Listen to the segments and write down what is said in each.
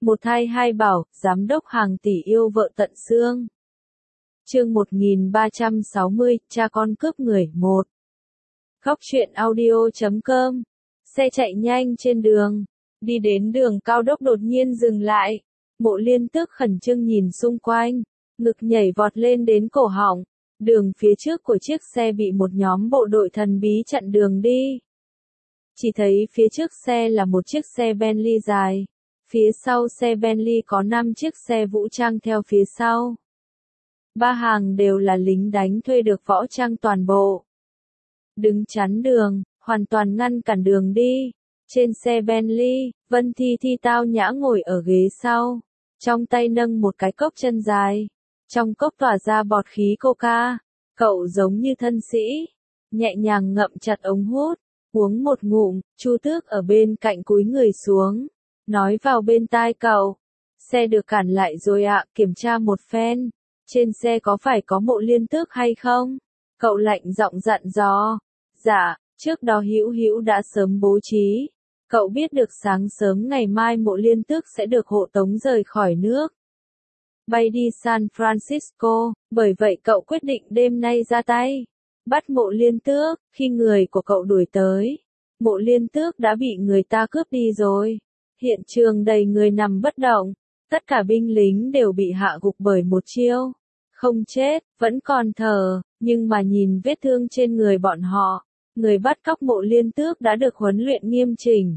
Một thai hai bảo, giám đốc hàng tỷ yêu vợ tận xương. Chương 1360, cha con cướp người 1. Góc truyện audio.com. Xe chạy nhanh trên đường. Đi đến đường cao tốc đột nhiên dừng lại. Mộ Liên Tước khẩn trương nhìn xung quanh. Ngực nhảy vọt lên đến cổ họng. Đường phía trước của chiếc xe bị một nhóm bộ đội thần bí chặn đường đi. Chỉ thấy phía trước xe là một chiếc xe Bentley dài. Phía sau xe Bentley có 5 chiếc xe vũ trang theo phía sau. 3 hàng đều là lính đánh thuê được võ trang toàn bộ. Đứng chắn đường, hoàn toàn ngăn cản đường đi. Trên xe Bentley, Vân Thi Thi tao nhã ngồi ở ghế sau. Trong tay nâng một cái cốc chân dài. Trong cốc tỏa ra bọt khí coca. Cậu giống như thân sĩ. Nhẹ nhàng ngậm chặt ống hút. Uống một ngụm, Chu Tước ở bên cạnh cúi người xuống. Nói vào bên tai cậu. Xe được cản lại rồi ạ, kiểm tra một phen. Trên xe có phải có Mộ Liên Tước hay không? Cậu lạnh giọng dặn dò. Dạ, trước đó Hữu Hữu đã sớm bố trí. Cậu biết được sáng sớm ngày mai Mộ Liên Tước sẽ được hộ tống rời khỏi nước. Bay đi San Francisco, bởi vậy cậu quyết định đêm nay ra tay. Bắt Mộ Liên Tước, khi người của cậu đuổi tới. Mộ Liên Tước đã bị người ta cướp đi rồi. Hiện trường đầy người nằm bất động. Tất cả binh lính đều bị hạ gục bởi một chiêu. Không chết, vẫn còn thở, nhưng mà nhìn vết thương trên người bọn họ. Người bắt cóc Mộ Liên Tước đã được huấn luyện nghiêm chỉnh.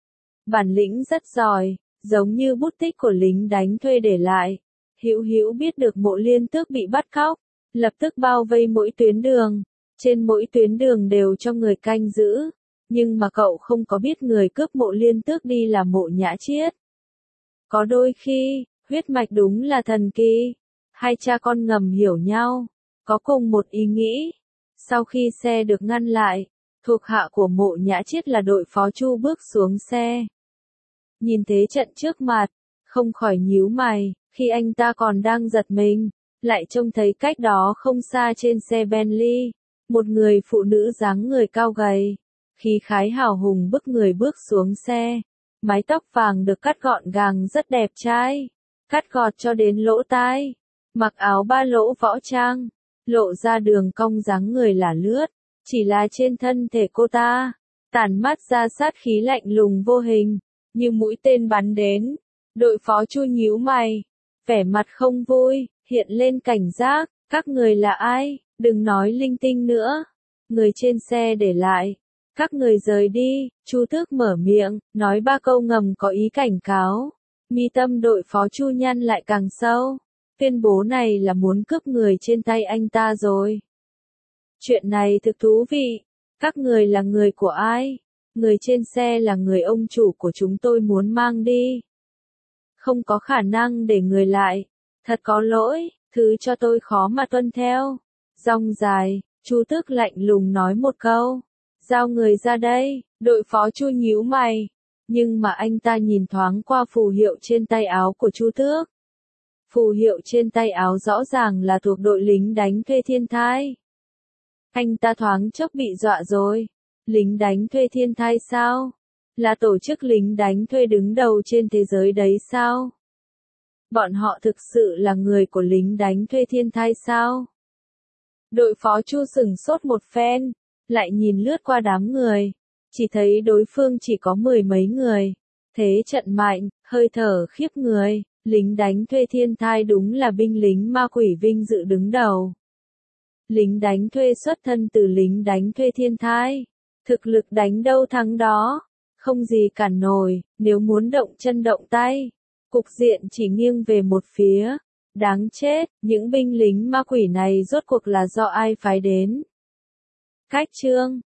Bản lĩnh rất giỏi, giống như bút tích của lính đánh thuê để lại. Hữu Hữu biết được Mộ Liên Tước bị bắt cóc, lập tức bao vây mỗi tuyến đường. Trên mỗi tuyến đường đều cho người canh giữ. Nhưng mà cậu không có biết người cướp Mộ Liên Tước đi là Mộ Nhã Chiết. Có đôi khi, huyết mạch đúng là thần kỳ. Hai cha con ngầm hiểu nhau, có cùng một ý nghĩ. Sau khi xe được ngăn lại, thuộc hạ của Mộ Nhã Chiết là đội phó Chu bước xuống xe. Nhìn thế trận trước mặt, không khỏi nhíu mày, khi anh ta còn đang giật mình, lại trông thấy cách đó không xa trên xe Bentley, một người phụ nữ dáng người cao gầy, khí khái hào hùng bức người bước xuống xe. Mái tóc vàng được cắt gọn gàng rất đẹp trai, cắt gọt cho đến lỗ tai, mặc áo ba lỗ võ trang, lộ ra đường cong dáng người là lướt, chỉ là trên thân thể cô ta, tản mát ra sát khí lạnh lùng vô hình, như mũi tên bắn đến. Đội phó Chu nhíu mày, vẻ mặt không vui, hiện lên cảnh giác, các người là ai, đừng nói linh tinh nữa. Người trên xe để lại. Các người rời đi, Chu Tước mở miệng, nói 3 câu ngầm có ý cảnh cáo. Mi tâm đội phó Chu nhăn lại càng sâu. Tuyên bố này là muốn cướp người trên tay anh ta rồi. Chuyện này thực thú vị. Các người là người của ai? Người trên xe là người ông chủ của chúng tôi muốn mang đi. Không có khả năng để người lại. Thật có lỗi, thứ cho tôi khó mà tuân theo. Rong dài, Chu Tước lạnh lùng nói một câu. Giao người ra đây, đội phó Chu nhíu mày. Nhưng mà anh ta nhìn thoáng qua phù hiệu trên tay áo của Chu Tước. Phù hiệu trên tay áo rõ ràng là thuộc đội lính đánh thuê Thiên Thai. Anh ta thoáng chốc bị dọa rồi. Lính đánh thuê Thiên Thai sao? Là tổ chức lính đánh thuê đứng đầu trên thế giới đấy sao? Bọn họ thực sự là người của lính đánh thuê Thiên Thai sao? Đội phó Chu sửng sốt một phen. Lại nhìn lướt qua đám người, chỉ thấy đối phương chỉ có 10 mấy người. Thế trận mạnh, hơi thở khiếp người, lính đánh thuê Thiên Thai đúng là binh lính ma quỷ vinh dự đứng đầu. Lính đánh thuê xuất thân từ lính đánh thuê Thiên Thai, thực lực đánh đâu thắng đó, không gì cản nổi, nếu muốn động chân động tay, cục diện chỉ nghiêng về một phía. Đáng chết, những binh lính ma quỷ này rốt cuộc là do ai phái đến? Cách chương